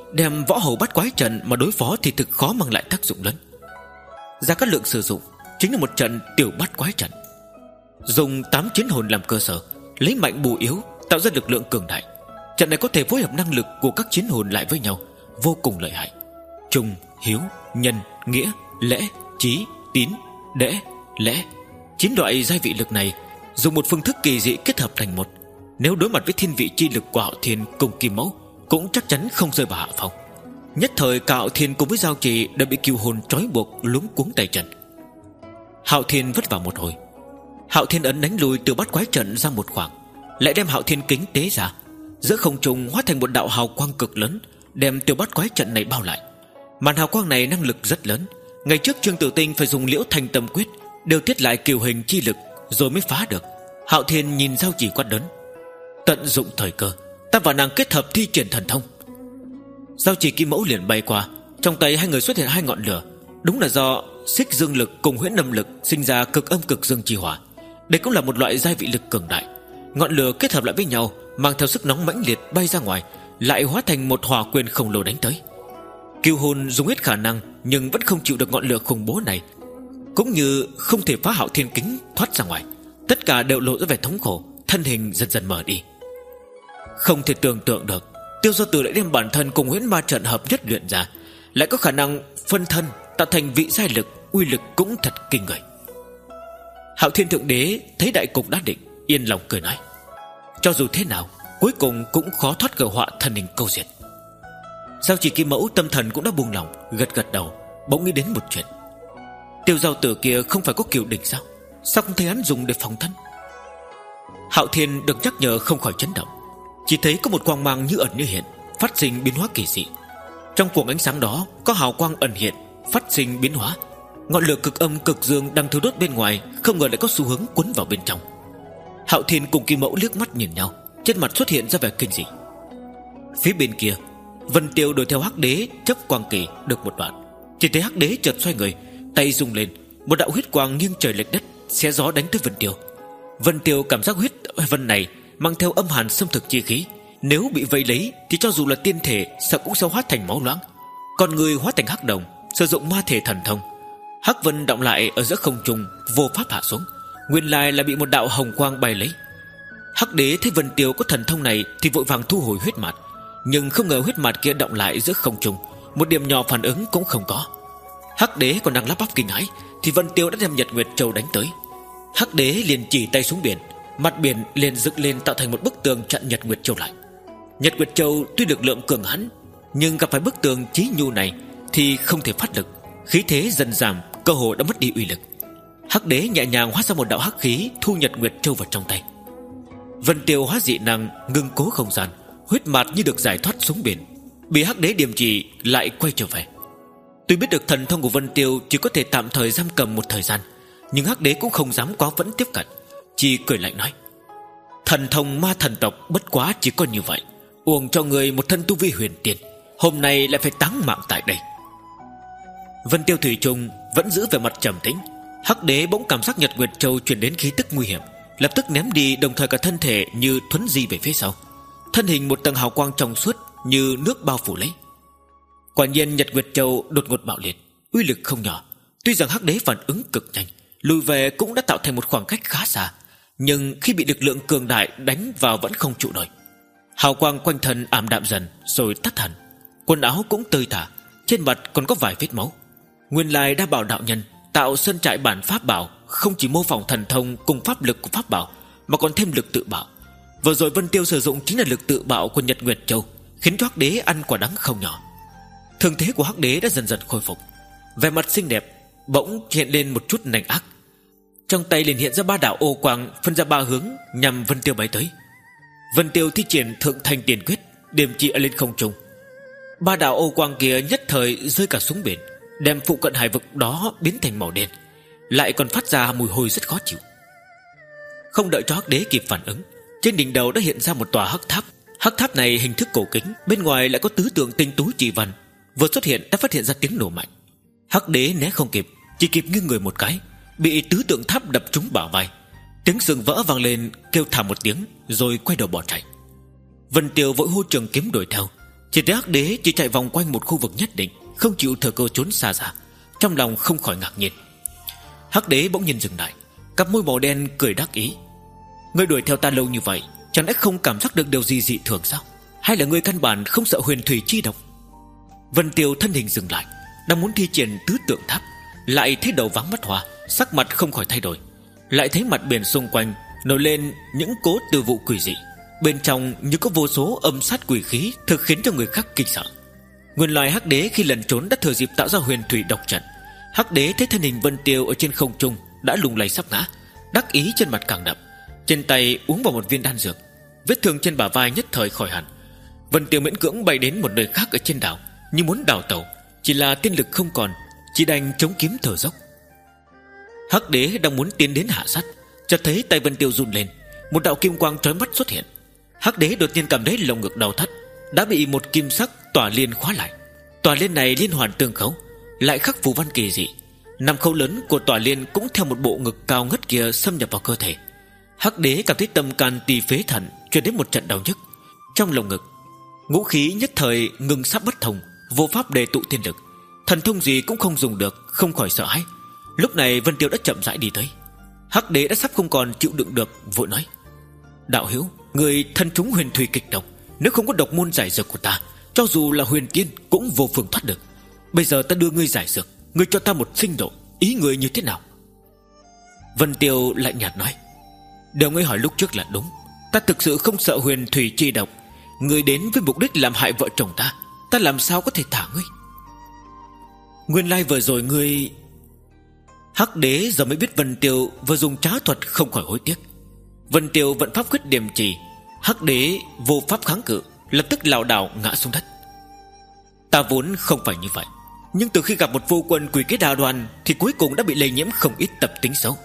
đem võ hầu bắt quái trận mà đối phó thì thực khó mang lại tác dụng lớn. Gia Cát Lượng sử dụng chính là một trận tiểu bắt quái trận, dùng tám chiến hồn làm cơ sở, lấy mạnh bù yếu, tạo ra lực lượng cường đại. Trận này có thể phối hợp năng lực của các chiến hồn lại với nhau, vô cùng lợi hại. Trung, hiếu, nhân, nghĩa, lễ, trí, tín, đệ, lễ, chín loại giai vị lực này dùng một phương thức kỳ dị kết hợp thành một. Nếu đối mặt với thiên vị chi lực của Hạo Thiên cùng Kim Mẫu, cũng chắc chắn không rơi vào hạ phong. Nhất thời cả Hạo Thiên cùng với Giao Trì đã bị Cừu Hồn trói buộc luống cuống tay chân. Hạo Thiên vất vả một hồi, Hạo Thiên ấn đánh lùi từ bắt quái trận ra một khoảng, lại đem Hạo Thiên kính tế ra, giữa không trung hóa thành một đạo hào quang cực lớn, đem tiểu bắt quái trận này bao lại. Màn hào quang này năng lực rất lớn. Ngày trước Trương Tử Tinh phải dùng Liễu Thanh Tâm Quyết điều tiết lại kiều hình chi lực rồi mới phá được. Hạo Thiên nhìn Giao Trì quát lớn: tận dụng thời cơ, ta và nàng kết hợp thi triển thần thông. Giao Trì Kim Mẫu liền bay qua, trong tay hai người xuất hiện hai ngọn lửa. Đúng là do xích dương lực cùng huyễn âm lực sinh ra cực âm cực dương chi hỏa. Đây cũng là một loại giai vị lực cường đại. Ngọn lửa kết hợp lại với nhau, mang theo sức nóng mãnh liệt bay ra ngoài, lại hóa thành một hỏa quyền khổng lồ đánh tới. Cừu Hồn dùng hết khả năng nhưng vẫn không chịu được ngọn lửa khủng bố này, cũng như không thể phá Hạo Thiên kính thoát ra ngoài. Tất cả đều lộ ra vẻ thống khổ, thân hình dần dần mở đi. Không thể tưởng tượng được Tiêu Giao Tử lại đem bản thân cùng huyễn ma trận hợp nhất luyện ra, lại có khả năng phân thân tạo thành vị giai lực, uy lực cũng thật kinh người. Hạo Thiên Thượng Đế thấy đại cục đã định, yên lòng cười nói: cho dù thế nào, cuối cùng cũng khó thoát cửa họa thần hình câu diệt. Giao Trì Kim Mẫu tâm thần cũng đã buông lòng, gật gật đầu, bỗng nghĩ đến một chuyện. Tiêu Giao Tử kia không phải có cửu đỉnh sao? Sao không thấy hắn dùng để phòng thân? Hạo Thiên được nhắc nhở không khỏi chấn động, chỉ thấy có một quang mang như ẩn như hiện, phát sinh biến hóa kỳ dị. Trong cuồng ánh sáng đó có hào quang ẩn hiện, phát sinh biến hóa. Ngọn lửa cực âm cực dương đang thiêu đốt bên ngoài, không ngờ lại có xu hướng cuốn vào bên trong. Hạo Thiên cùng Kim Mẫu liếc mắt nhìn nhau, trên mặt xuất hiện ra vẻ kinh dị. Phía bên kia, Vân Tiêu đuổi theo Hắc Đế chấp quang kỳ được một đoạn, chỉ thấy Hắc Đế chợt xoay người, tay rung lên, một đạo huyết quang nghiêng trời lệch đất, xé gió đánh tới Vân Tiêu. Vân Tiêu cảm giác huyết vân này mang theo âm hàn xâm thực chi khí, nếu bị vây lấy thì cho dù là tiên thể sợ cũng sẽ hóa thành máu loãng. Còn người hóa thành hắc đồng, sử dụng ma thể thần thông. Hắc vân động lại ở giữa không trung, vô pháp hạ xuống, nguyên lai là bị một đạo hồng quang bay lấy. Hắc Đế thấy Vân Tiêu có thần thông này thì vội vàng thu hồi huyết mạt, nhưng không ngờ huyết mạt kia động lại giữa không trung, một điểm nhỏ phản ứng cũng không có. Hắc Đế còn đang lắp bắp kinh hãi thì Vân Tiêu đã đem Nhật Nguyệt Châu đánh tới. Hắc Đế liền chỉ tay xuống biển, mặt biển liền dựng lên tạo thành một bức tường chặn Nhật Nguyệt Châu lại. Nhật Nguyệt Châu tuy lực lượng cường hãn, nhưng gặp phải bức tường chí nhu này thì không thể phát lực, khí thế dần giảm, cơ hồ đã mất đi uy lực. Hắc Đế nhẹ nhàng hóa ra một đạo hắc khí, thu Nhật Nguyệt Châu vào trong tay. Vân Tiêu hóa dị năng ngưng cố không gian, huyết mạt như được giải thoát xuống biển, bị Hắc Đế điềm trì lại quay trở về. Tuy biết được thần thông của Vân Tiêu chỉ có thể tạm thời giam cầm một thời gian, nhưng Hắc Đế cũng không dám quá vẫn tiếp cận, chỉ cười lạnh nói: thần thông ma thần tộc bất quá chỉ có như vậy, uổng cho người một thân tu vi huyền tiên, hôm nay lại phải táng mạng tại đây. Vân Tiêu thủy chung vẫn giữ về mặt trầm tĩnh. Hắc Đế bỗng cảm giác Nhật Nguyệt Châu truyền đến khí tức nguy hiểm, lập tức ném đi, đồng thời cả thân thể như thuấn di về phía sau, thân hình một tầng hào quang trong suốt như nước bao phủ lấy. Quả nhiên Nhật Nguyệt Châu đột ngột bạo liệt, uy lực không nhỏ. Tuy rằng Hắc Đế phản ứng cực nhanh, lùi về cũng đã tạo thành một khoảng cách khá xa, nhưng khi bị lực lượng cường đại đánh vào vẫn không trụ nổi. Hào quang quanh thân ảm đạm dần rồi tắt hẳn, quần áo cũng tơi tả, trên mặt còn có vài vết máu. Nguyên lai đa bảo đạo nhân tạo sơn trại bản pháp bảo không chỉ mô phỏng thần thông cùng pháp lực của pháp bảo, mà còn thêm lực tự bạo. Vừa rồi Vân Tiêu sử dụng chính là lực tự bạo của Nhật Nguyệt Châu, khiến cho Hắc Đế ăn quả đắng không nhỏ. Thương thế của Hắc Đế đã dần dần khôi phục, vẻ mặt xinh đẹp bỗng hiện lên một chút nành ác. Trong tay liền hiện ra ba đạo ô quang phân ra ba hướng nhằm Vân Tiêu bay tới. Vân Tiêu thi triển Thượng Thanh Tiền Quyết, điểm chỉ ở lên không trung. Ba đạo ô quang kia nhất thời rơi cả xuống biển, đem phụ cận hải vực đó biến thành màu đen, lại còn phát ra mùi hôi rất khó chịu. Không đợi cho Hắc Đế kịp phản ứng, trên đỉnh đầu đã hiện ra một tòa hắc tháp. Hắc tháp này hình thức cổ kính, bên ngoài lại có tứ tượng tinh tú chỉ văn, vừa xuất hiện đã phát hiện ra tiếng nổ mạnh. Hắc Đế né không kịp, chỉ kịp nghiêng người một cái, bị tứ tượng tháp đập trúng bả vai, tiếng sừng vỡ vang lên, kêu thảm một tiếng rồi quay đầu bỏ chạy. Vân Tiêu vội hô trường kiếm đuổi theo, Chỉ thấy Hắc Đế chỉ chạy vòng quanh một khu vực nhất định, không chịu thừa cơ trốn xa ra. Trong lòng không khỏi ngạc nhiên. Hắc Đế bỗng nhiên dừng lại, cặp môi màu đen cười đắc ý. Ngươi đuổi theo ta lâu như vậy, chẳng lẽ không cảm giác được điều gì dị thường sao? Hay là ngươi căn bản không sợ huyền thủy chi độc? Vân Tiêu thân hình dừng lại, đang muốn thi triển tứ tượng tháp, lại thấy đầu váng mắt hoa, sắc mặt không khỏi thay đổi. Lại thấy mặt biển xung quanh nổi lên những cỗ từ vụ quỷ dị, bên trong như có vô số âm sát quỷ khí, thực khiến cho người khác kinh sợ. Nguyên lai Hắc Đế khi lần trốn đã thừa dịp tạo ra huyền thủy độc trận. Hắc Đế thấy thân hình Vân Tiêu ở trên không trung đã lung lay sắp ngã, đắc ý trên mặt càng đậm, trên tay uống vào một viên đan dược, vết thương trên bả vai nhất thời khỏi hẳn. Vân Tiêu miễn cưỡng bay đến một nơi khác ở trên đảo, như muốn đào tẩu, chỉ là tiên lực không còn, chỉ đành chống kiếm thở dốc. Hắc Đế đang muốn tiến đến hạ sát, chợt thấy tay Vân Tiêu run lên, một đạo kim quang chói mắt xuất hiện. Hắc Đế đột nhiên cảm thấy lồng ngực đau thắt, đã bị một kim sắc tỏa liên khóa lại. Tỏa liên này liên hoàn tương khấu, lại khắc phù văn kỳ dị. Năm khâu lớn của tỏa liên cũng theo một bộ ngực cao ngất kia xâm nhập vào cơ thể. Hắc Đế cảm thấy tâm can tỳ phế thận truyền đến một trận đau nhức. Trong lồng ngực, ngũ khí nhất thời ngừng sắp bất thông, vô pháp đề tụ tiên lực, thần thông gì cũng không dùng được, không khỏi sợ hãi. Lúc này Vân Tiêu đã chậm rãi đi tới. Hắc Đế đã sắp không còn chịu đựng được, vội nói: Đạo hữu, người thân trúng huyền thủy kịch độc, nếu không có độc môn giải dược của ta, cho dù là huyền tiên cũng vô phương thoát được. Bây giờ ta đưa ngươi giải dược, ngươi cho ta một sinh độ, ý ngươi như thế nào? Vân Tiêu lạnh nhạt nói: Điều ngươi hỏi lúc trước là đúng, ta thực sự không sợ huyền thủy chi độc. Ngươi đến với mục đích làm hại vợ chồng ta, ta làm sao có thể thả ngươi? Nguyên lai vừa rồi ngươi... Hắc Đế giờ mới biết Vân Tiêu vừa dùng trá thuật, không khỏi hối tiếc. Vân Tiêu vận pháp quyết điểm trì, Hắc Đế vô pháp kháng cự, lập tức lảo đảo ngã xuống đất. Ta vốn không phải như vậy, nhưng từ khi gặp một vô quân quỷ kế đa đoan thì cuối cùng đã bị lây nhiễm không ít tập tính xấu.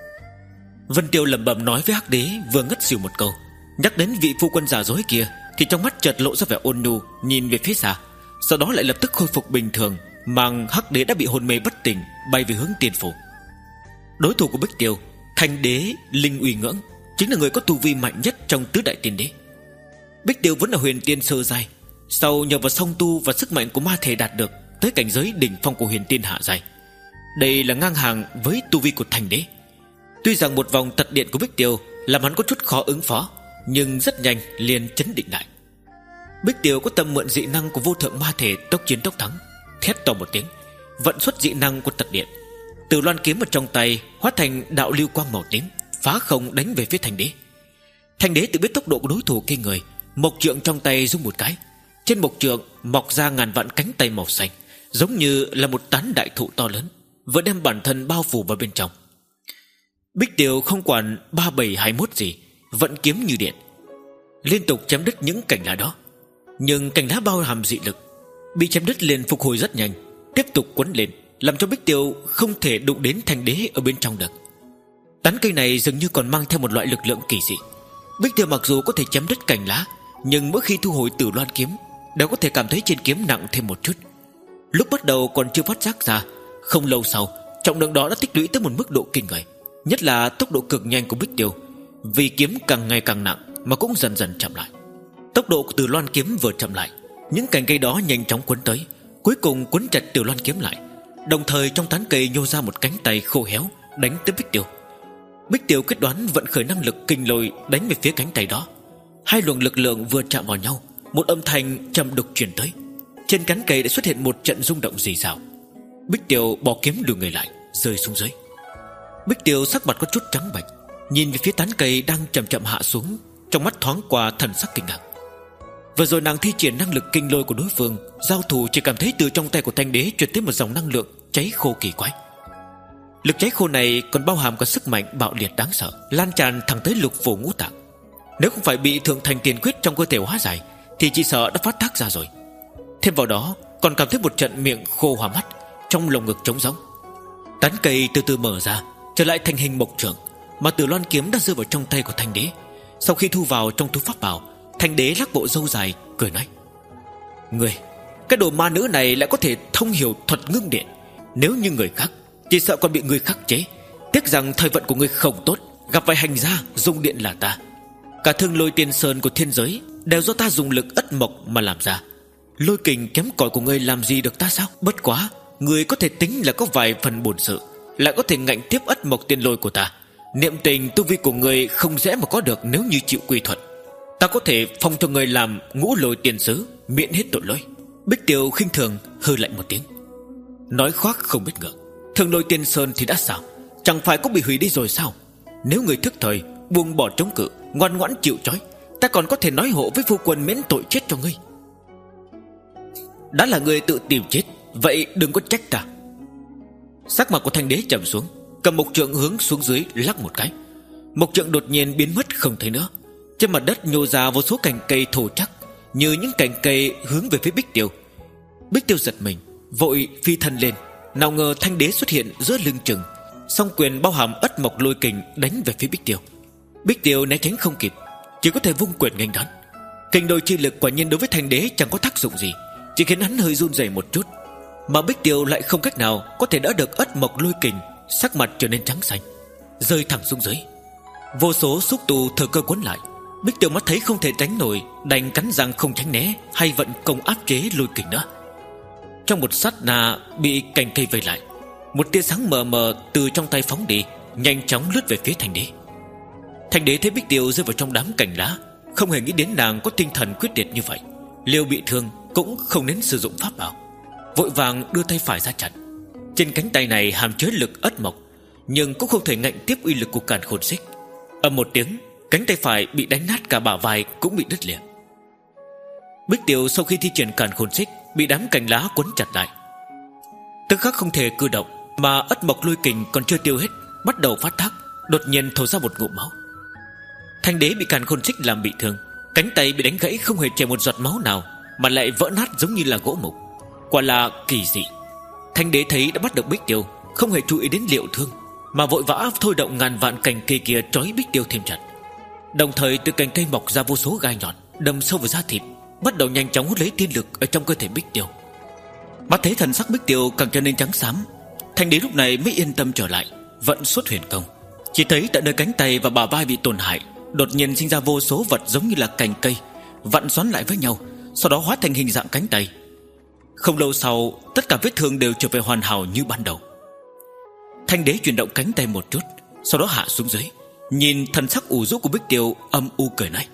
Vân Tiêu lẩm bẩm nói với Hắc Đế, vừa ngất xỉu một câu. Nhắc đến vị phu quân giả dối kia thì trong mắt chợt lộ ra vẻ ôn nhu, nhìn về phía xa, sau đó lại lập tức khôi phục bình thường, mang Hắc Đế đã bị hôn mê bất tỉnh bay về hướng tiên phủ. Đối thủ của Bích Tiêu, Thanh Đế Linh Uy Ngưỡng, chính là người có tu vi mạnh nhất trong tứ đại tiên đế. Bích Tiêu vẫn là huyền tiên sơ giai, sau nhờ vào song tu và sức mạnh của ma thể đạt được tới cảnh giới đỉnh phong của huyền tiên hạ giai. Đây là ngang hàng với tu vi của Thanh Đế. Tuy rằng một vòng tật điện của Bích Tiêu làm hắn có chút khó ứng phó, nhưng rất nhanh liền chấn định lại. Bích Tiêu có tâm mượn dị năng của vô thượng ma thể, tốc chiến tốc thắng, thét to một tiếng, vận xuất dị năng của tật điện. Từ loan kiếm ở trong tay hóa thành đạo lưu quang màu tím, phá không đánh về phía Thanh Đế. Thanh Đế tự biết tốc độ của đối thủ kinh người, mộc trượng trong tay rung một cái, trên mộc trượng mọc ra ngàn vạn cánh tay màu xanh, giống như là một tán đại thụ to lớn, vừa đem bản thân bao phủ vào bên trong. Bích Tiêu không quản ba bảy hai mốt gì, vận kiếm như điện, liên tục chém đứt những cành lá đó. Nhưng cành lá bao hàm dị lực, bị chém đứt liền phục hồi rất nhanh, tiếp tục quấn lên, làm cho Bích Tiêu không thể đụng đến Thanh Đế ở bên trong được. Tán cây này dường như còn mang theo một loại lực lượng kỳ dị. Bích Tiêu mặc dù có thể chém đứt cành lá, nhưng mỗi khi thu hồi Tử Loan kiếm đều có thể cảm thấy trên kiếm nặng thêm một chút. Lúc bắt đầu còn chưa phát giác ra, không lâu sau trọng lượng đó đã tích lũy tới một mức độ kinh người. Nhất là tốc độ cực nhanh của Bích Tiêu, vì kiếm càng ngày càng nặng mà cũng dần dần chậm lại. Tốc độ của Tử Loan kiếm vừa chậm lại, những cành cây đó nhanh chóng quấn tới, cuối cùng quấn chặt Tử Loan kiếm lại. Đồng thời trong tán cây nhô ra một cánh tay khô héo đánh tới Bích Tiêu. Bích Tiêu quyết đoán vận khởi năng lực kinh lôi đánh về phía cánh tay đó. Hai luồng lực lượng vừa chạm vào nhau, một âm thanh trầm đục truyền tới. Trên cánh cây đã xuất hiện một trận rung động rì rào. Bích Tiêu bỏ kiếm lùi người lại, rơi xuống dưới. Bích Tiêu sắc mặt có chút trắng bệch, nhìn về phía tán cây đang chậm chậm hạ xuống, trong mắt thoáng qua thần sắc kinh ngạc. Vừa rồi nàng thi triển năng lực kinh lôi của đối phương, giao thủ chỉ cảm thấy từ trong tay của Thanh Đế truyền tới một dòng năng lượng cháy khô kỳ quái. Lực cháy khô này còn bao hàm cả sức mạnh bạo liệt đáng sợ, lan tràn thẳng tới lục phủ ngũ tạng. Nếu không phải bị thượng thành tiền quyết trong cơ thể hóa giải thì chỉ sợ đã phát tác ra rồi. Thêm vào đó còn cảm thấy một trận miệng khô hoa mắt, trong lồng ngực trống rỗng. Tán cây từ từ mở ra, trở lại thành hình mộc trượng, mà Tử Loan kiếm đã rơi vào trong tay của Thanh Đế. Sau khi thu vào trong túi pháp bảo, Thanh Đế lắc bộ râu dài cười nói: Ngươi, cái đồ ma nữ này lại có thể thông hiểu thuật ngưng điện. Nếu như người khác chỉ sợ còn bị người khắc chế. Tiếc rằng thời vận của ngươi không tốt, gặp phải hành gia dùng điện là ta. Cả Thương Lôi Tiên Sơn của thiên giới đều do ta dùng lực ất mộc mà làm ra. Lôi kình kém cỏi của ngươi làm gì được ta sao? Bất quá ngươi có thể tính là có vài phần bổn sự, lại có thể ngạnh tiếp ất mộc tiên lôi của ta. Niệm tình tu vi của ngươi không dễ mà có được nếu như chịu quy thuận. Ta có thể phong cho ngươi làm ngũ lôi tiền sứ, miễn hết tội lỗi. Bích Tiêu khinh thường hừ lạnh một tiếng, nói khoác không biết ngượng. Thường lôi tiên sơn thì đã sao? Chẳng phải cũng bị hủy đi rồi sao? Nếu người thức thời buông bỏ chống cự, ngoan ngoãn chịu trói, ta còn có thể nói hộ với phu quân miễn tội chết cho ngươi. Đã là ngươi tự tìm chết, vậy đừng có trách ta. Sắc mặt của Thanh Đế trầm xuống, cầm mộc trượng hướng xuống dưới lắc một cái. Mộc trượng đột nhiên biến mất không thấy nữa. Trên mặt đất nhô ra vô số cành cây thô chắc, như những cành cây hướng về phía Bích Tiêu. Bích Tiêu giật mình, vội phi thân lên. Nào ngờ Thanh Đế xuất hiện giữa lưng chừng, song quyền bao hàm ất mộc lôi kình đánh về phía Bích Tiêu. Bích Tiêu né tránh không kịp, chỉ có thể vung quyền nghênh đón. Kình đôi chi lực quả nhiên đối với Thanh Đế chẳng có tác dụng gì, chỉ khiến hắn hơi run rẩy một chút. Mà Bích Tiêu lại không cách nào có thể đỡ được ất mộc lôi kình, sắc mặt trở nên trắng xanh, rơi thẳng xuống dưới. Vô số xúc tu thừa cơ cuốn lại. Bích Tiêu mắt thấy không thể tránh nổi, đành cắn răng không tránh né hay vận công áp chế lôi kình nữa. Trong một sát na bị cành cây vây lại, một tia sáng mờ mờ từ trong tay phóng đi, nhanh chóng lướt về phía Thanh Đế. Thanh Đế thấy Bích Tiêu rơi vào trong đám cành lá, không hề nghĩ đến nàng có tinh thần quyết liệt như vậy. Liêu bị thương cũng không nên sử dụng pháp bảo, vội vàng đưa tay phải ra chặn. Trên cánh tay này hàm chứa lực ất mộc, nhưng cũng không thể ngạnh tiếp uy lực của càn khôn xích. Ầm một tiếng, cánh tay phải bị đánh nát, cả bả vai cũng bị đứt lìa. Bích Tiêu sau khi thi triển càn khôn xích bị đám cành lá quấn chặt lại, tức khắc không thể cử động, mà ất mộc lôi kình còn chưa tiêu hết, bắt đầu phát tác, đột nhiên thổ ra một ngụm máu. Thanh Đế bị càn khôn xích làm bị thương, cánh tay bị đánh gãy không hề chảy một giọt máu nào, mà lại vỡ nát giống như là gỗ mục. Quả là kỳ dị. Thanh Đế thấy đã bắt được Bích Tiêu, không hề chú ý đến liệu thương, mà vội vã thôi động ngàn vạn cành cây kia trói Bích Tiêu thêm chặt. Đồng thời từ cành cây mọc ra vô số gai nhọn đâm sâu vào da thịt, bắt đầu nhanh chóng hút lấy tiên lực ở trong cơ thể Bích Tiêu. Mắt thấy thần sắc Bích Tiêu càng trở nên trắng xám, Thanh Đế lúc này mới yên tâm trở lại, vận xuất huyền công. Chỉ thấy tại nơi cánh tay và bả vai bị tổn hại, đột nhiên sinh ra vô số vật giống như là cành cây vặn xoắn lại với nhau, sau đó hóa thành hình dạng cánh tay. Không lâu sau, tất cả vết thương đều trở về hoàn hảo như ban đầu. Thanh Đế chuyển động cánh tay một chút, sau đó hạ xuống dưới, nhìn thần sắc ủ rũ của Bích Tiêu, âm u cười nói: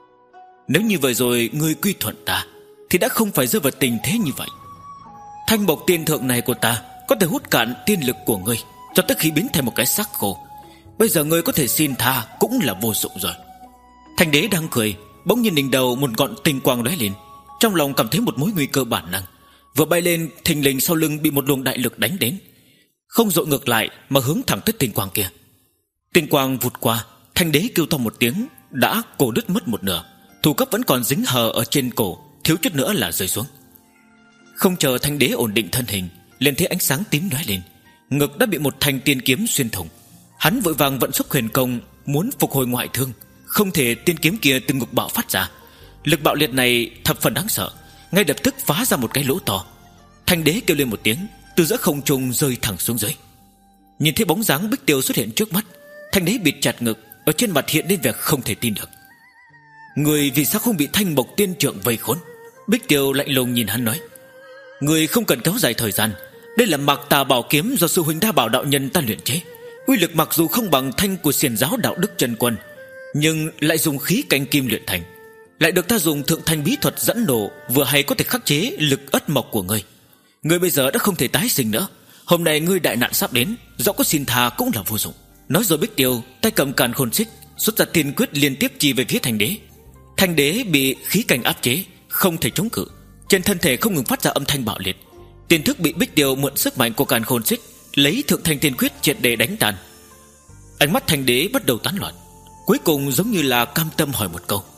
nếu như vậy rồi ngươi quy thuận ta, thì đã không phải rơi vào tình thế như vậy. Thanh bộc tiên thượng này của ta có thể hút cạn tiên lực của ngươi, cho tới khi biến thành một cái xác khô. Bây giờ ngươi có thể xin tha cũng là vô dụng rồi. Thanh Đế đang cười, bỗng nhiên đỉnh đầu một ngọn tinh quang lóe lên, trong lòng cảm thấy một mối nguy cơ bản năng. Vừa bay lên, thình lình sau lưng bị một luồng đại lực đánh đến, không dội ngược lại mà hướng thẳng tới tinh quang kia. Tinh quang vụt qua, Thanh Đế kêu to một tiếng, đã cổ đứt mất một nửa, thủ cấp vẫn còn dính hờ ở trên cổ, thiếu chút nữa là rơi xuống. Không chờ Thanh Đế ổn định thân hình, liền thấy ánh sáng tím lóe lên, ngực đã bị một thanh tiên kiếm xuyên thủng. Hắn vội vàng vận xuất huyền công muốn phục hồi ngoại thương, không thể tiên kiếm kia từ ngực bạo phát ra. Lực bạo liệt này thập phần đáng sợ, ngay lập tức phá ra một cái lỗ to. Thanh Đế kêu lên một tiếng, từ giữa không trung rơi thẳng xuống dưới. Nhìn thấy bóng dáng Bích Tiêu xuất hiện trước mắt, Thanh Đế bịt chặt ngực, ở trên mặt hiện lên vẻ không thể tin được. Người vì sao không bị Thanh Bộc tiên trượng vây khốn? Bích Tiêu lạnh lùng nhìn hắn nói: người không cần kéo dài thời gian, đây là Mạc Tà bảo kiếm do sư huynh Đa Bảo đạo nhân ta luyện chế, uy lực mặc dù không bằng thanh của xiển giáo đạo đức chân quân, nhưng lại dùng khí canh kim luyện thành, lại được ta dùng thượng thanh bí thuật dẫn nổ, vừa hay có thể khắc chế lực ất mộc của ngươi. Ngươi bây giờ đã không thể tái sinh nữa, hôm nay ngươi đại nạn sắp đến, dẫu có xin tha cũng là vô dụng. Nói rồi Bích Tiêu tay cầm càn khôn xích, xuất ra tiên quyết liên tiếp chỉ về phía Thanh Đế. Thanh Đế bị khí cảnh áp chế, không thể chống cự, trên thân thể không ngừng phát ra âm thanh bạo liệt. Tiên thức bị Bích Tiêu mượn sức mạnh của càn khôn xích lấy thượng thanh tiên quyết triệt để đánh tan. Ánh mắt Thanh Đế bắt đầu tán loạn, cuối cùng giống như là cam tâm hỏi một câu: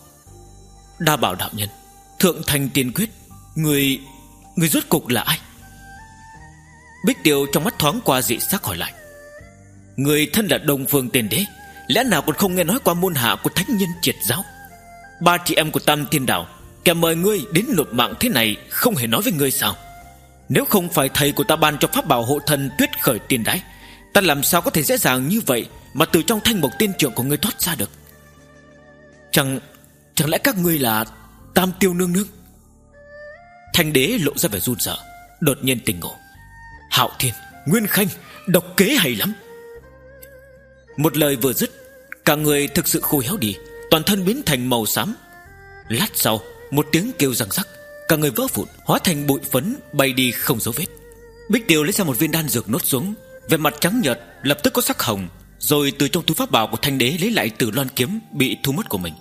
Đa Bảo đạo nhân, thượng thanh tiên quyết, người người rốt cục là ai? Bích Tiêu trong mắt thoáng qua dị sắc hỏi lại: người thân là Đông Phương Tiên Đế, lẽ nào còn không nghe nói qua môn hạ của thánh nhân triệt giáo? Ba chị em của Tam Thiên Đạo kẻ mời ngươi đến nộp mạng thế này không hề nói với ngươi sao? Nếu không phải thầy của ta ban cho pháp bảo hộ thân Tuyết Khởi Tiên Đái, ta làm sao có thể dễ dàng như vậy mà từ trong thanh mộc tiên trượng của ngươi thoát ra được? Chẳng Chẳng lẽ các ngươi là Tam Tiêu nương nương? Thanh đế lộ ra vẻ run sợ, đột nhiên tỉnh ngộ. Hạo Thiên, Nguyên Khanh, độc kế hay lắm. Một lời vừa dứt, cả người thực sự khô héo đi, toàn thân biến thành màu xám. Lát sau, một tiếng kêu răng rắc, cả người vỡ vụn, hóa thành bụi phấn bay đi không dấu vết. Bích Tiêu lấy ra một viên đan dược nuốt xuống, vẻ mặt trắng nhợt lập tức có sắc hồng, rồi từ trong túi pháp bảo của Thanh đế lấy lại Tử Loan kiếm bị thu mất của mình.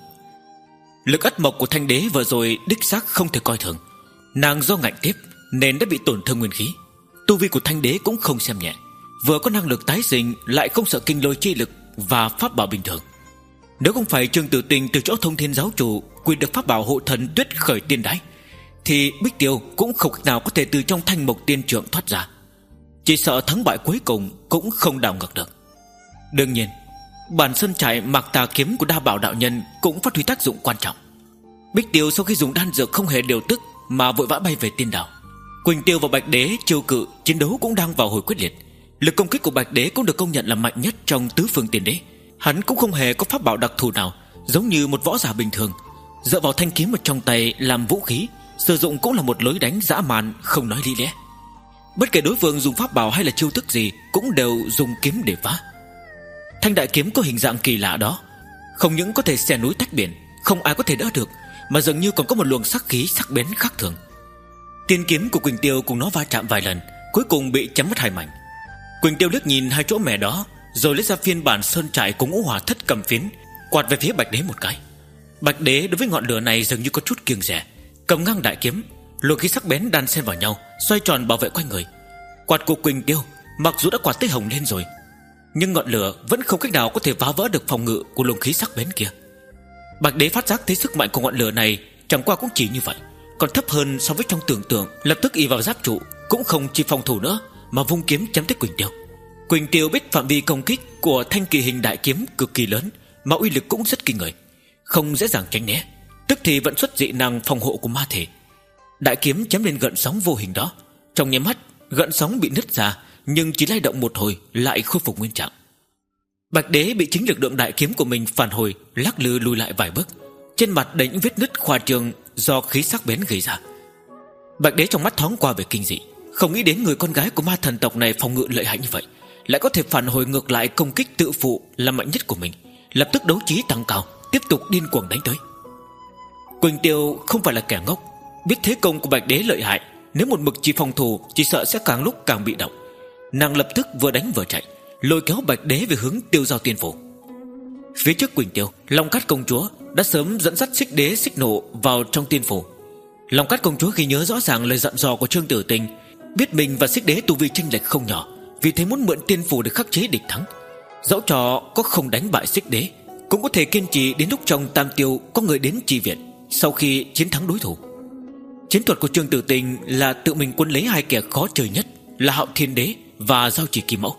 Lực ất mộc của Thanh đế vừa rồi đích xác không thể coi thường. Nàng do ngạnh tiếp nên đã bị tổn thương nguyên khí. Tu vi của Thanh đế cũng không xem nhẹ, vừa có năng lực tái sinh, lại không sợ kinh lôi chi lực và pháp bảo bình thường. Nếu không phải Trương Tử Tình từ chỗ Thông Thiên giáo chủ quy được pháp bảo hộ thần Tuyết Khởi Tiên Đái, thì Bích Tiêu cũng không cách nào có thể từ trong Thanh Mộc Tiên Trượng thoát ra. Chỉ sợ thắng bại cuối cùng cũng không đảo ngược được. Đương nhiên, bản sơn trại Mạc Tà kiếm của Đa Bảo đạo nhân cũng phát huy tác dụng quan trọng. Bích Tiêu sau khi dùng đan dược không hề điều tức mà vội vã bay về tiên đảo. Quỳnh Tiêu và Bạch Đế chiêu cự chiến đấu cũng đang vào hồi quyết liệt. Lực công kích của Bạch Đế cũng được công nhận là mạnh nhất trong tứ phương tiền đế. Hắn cũng không hề có pháp bảo đặc thù nào, giống như một võ giả bình thường, dựa vào thanh kiếm ở trong tay làm vũ khí, sử dụng cũng là một lối đánh dã man không nói lý lẽ. Bất kể đối phương dùng pháp bảo hay là chiêu thức gì, cũng đều dùng kiếm để phá. Thanh đại kiếm có hình dạng kỳ lạ đó, không những có thể xẻ núi tách biển, không ai có thể đỡ được, mà dường như còn có một luồng sắc khí sắc bén khác thường. Tiên kiếm của Quỳnh Tiêu cùng nó va chạm vài lần, cuối cùng bị chém mất hai mảnh. Quỳnh Tiêu liếc nhìn hai chỗ mẻ đó, rồi lấy ra phiên bản sơn trại của Ngũ Hỏa Thất Cầm Phiến, quạt về phía Bạch Đế một cái. Bạch Đế đối với ngọn lửa này dường như có chút kiêng dè, cầm ngang đại kiếm, luồng khí sắc bén đan xen vào nhau, xoay tròn bảo vệ quanh người. Quạt của Quỳnh Tiêu mặc dù đã quạt tới hồng lên rồi, nhưng ngọn lửa vẫn không cách nào có thể phá vỡ được phòng ngự của luồng khí sắc bén kia. Bạch Đế phát giác thấy sức mạnh của ngọn lửa này chẳng qua cũng chỉ như vậy, còn thấp hơn so với trong tưởng tượng. Lập tức ỷ vào giáp trụ, cũng không chỉ phòng thủ nữa mà vung kiếm chém tới Quỳnh Tiêu. Quỳnh Tiêu biết phạm vi công kích của thanh kỳ hình đại kiếm cực kỳ lớn, mà uy lực cũng rất kinh người, không dễ dàng tránh né, tức thì vận xuất dị năng phòng hộ của ma thể. Đại kiếm chém lên gợn sóng vô hình đó, trong nháy mắt gợn sóng bị nứt ra, nhưng chỉ lay động một hồi lại khôi phục nguyên trạng. Bạch Đế bị chính lực lượng đại kiếm của mình phản hồi, lắc lư lùi lại vài bước, trên mặt đầy những vết nứt khoa trương do khí sắc bén gây ra. Bạch Đế trong mắt thoáng qua về kinh dị, không nghĩ đến người con gái của ma thần tộc này phòng ngự lợi hại như vậy, lại có thể phản hồi ngược lại công kích tự phụ là mạnh nhất của mình. Lập tức đấu trí tăng cao, tiếp tục điên cuồng đánh tới. Quỳnh Tiêu không phải là kẻ ngốc, biết thế công của Bạch Đế lợi hại, nếu một mực chỉ phòng thủ chỉ sợ sẽ càng lúc càng bị động. Nàng lập tức vừa đánh vừa chạy, lôi kéo Bạch Đế về hướng Tiêu Giao Tiên Phủ. Phía trước Quỳnh Tiêu, Long Cát công chúa đã sớm dẫn dắt Xích Đế Xích Nộ vào trong tiên phủ. Long Cát công chúa ghi nhớ rõ ràng lời dặn dò của Trương Tử Tình, biết mình và Xích Đế tu vi chênh lệch không nhỏ, vì thế muốn mượn tiên phủ để khắc chế địch thắng. Dẫu cho có không đánh bại Xích Đế, cũng có thể kiên trì đến lúc trong Tam Tiêu có người đến chi viện, sau khi chiến thắng đối thủ. Chiến thuật của Trương Tử Tình là tự mình quân lấy hai kẻ khó chơi nhất là Hạo Thiên Đế và Giao Chỉ Kim Mẫu.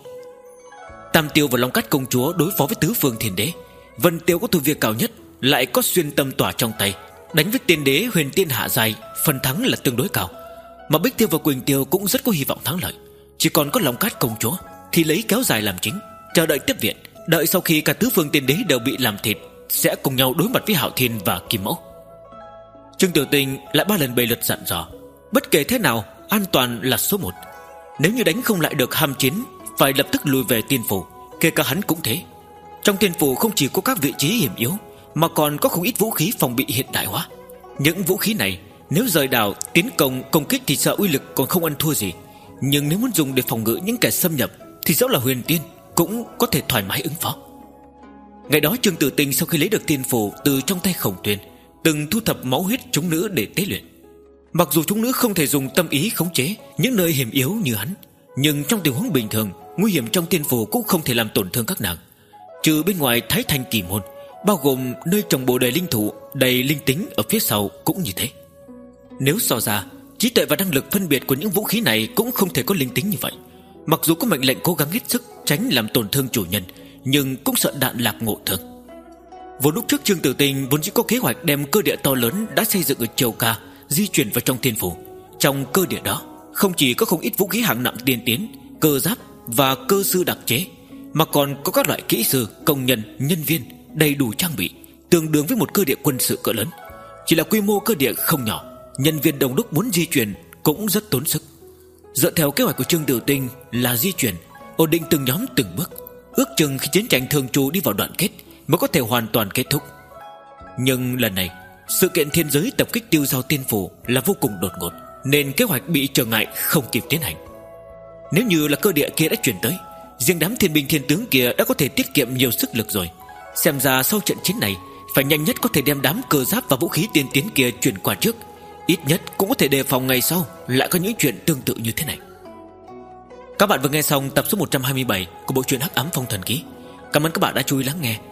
Tam Tiêu và Long Cát công chúa đối phó với tứ phương Thiên Đế. Vân Tiêu có tu vi cao nhất, lại có xuyên tâm tỏa trong tay, đánh với Tiên Đế Huyền Tiên hạ giai, phần thắng là tương đối cao. Mà Bích Tiêu và Quỳnh Tiêu cũng rất có hy vọng thắng lợi. Chỉ còn có Long Cát công chúa thì lấy kéo dài làm chính, chờ đợi tiếp viện, đợi sau khi cả tứ phương Tiên Đế đều bị làm thịt, sẽ cùng nhau đối mặt với Hạo Thiên và Kim Mẫu. Trương Tiểu Tình lại ba lần bày luật dặn dò, bất kể thế nào an toàn là số một. Nếu như đánh không lại được ham chiến, phải lập tức lùi về tiên phủ. Kể cả hắn cũng thế. Trong tiên phủ không chỉ có các vị trí hiểm yếu, mà còn có không ít vũ khí phòng bị hiện đại hóa. Những vũ khí này nếu rời đảo tiến công công kích thì sợ uy lực còn không ăn thua gì, nhưng nếu muốn dùng để phòng ngự những kẻ xâm nhập thì dẫu là huyền tiên cũng có thể thoải mái ứng phó. Ngày đó Trương Tử Tình sau khi lấy được tiên phủ từ trong tay Khổng Tuyên, từng thu thập máu huyết chúng nữ để tế luyện. Mặc dù chúng nữ không thể dùng tâm ý khống chế những nơi hiểm yếu như hắn, nhưng trong tình huống bình thường, nguy hiểm trong tiên phủ cũng không thể làm tổn thương các nàng. Trừ bên ngoài Thái Thanh Kỳ Môn, bao gồm nơi trồng bồ đề linh thụ đầy linh tính ở phía sau cũng như thế. Nếu so ra, trí tuệ và năng lực phân biệt của những vũ khí này cũng không thể có linh tính như vậy. Mặc dù có mệnh lệnh cố gắng hết sức tránh làm tổn thương chủ nhân, nhưng cũng sợ đạn lạc ngộ thương. Vốn lúc trước Trương Tử Tình vốn chỉ có kế hoạch đem cơ địa to lớn đã xây dựng ở Châu Ca di chuyển vào trong tiên phủ. Trong cơ địa đó không chỉ có không ít vũ khí hạng nặng tiên tiến, cơ giáp và cơ sư đặc chế, mà còn có các loại kỹ sư, công nhân, nhân viên đầy đủ trang bị, tương đương với một cơ địa quân sự cỡ lớn. Chỉ là quy mô cơ địa không nhỏ, nhân viên đông đúc muốn di chuyển cũng rất tốn sức. Dựa theo kế hoạch của Trương Tử Tinh là di chuyển, ổn định từng nhóm từng bước, ước chừng khi chiến tranh thường trù đi vào đoạn kết mới có thể hoàn toàn kết thúc. Nhưng lần này sự kiện thiên giới tập kích Tiêu Giao Tiên Phủ là vô cùng đột ngột, nên kế hoạch bị trở ngại không kịp tiến hành. Nếu như là cơ địa kia đã chuyển tới, riêng đám thiên binh thiên tướng kia đã có thể tiết kiệm nhiều sức lực rồi. Xem ra sau trận chiến này phải nhanh nhất có thể đem đám cơ giáp và vũ khí tiên tiến kia chuyển qua trước. Ít nhất cũng có thể đề phòng ngày sau lại có những chuyện tương tự như thế này. Các bạn vừa nghe xong tập số một trăm hai mươi bảy của bộ truyện Hắc Ám Phong Thần Ký. Cảm ơn các bạn đã chú ý lắng nghe.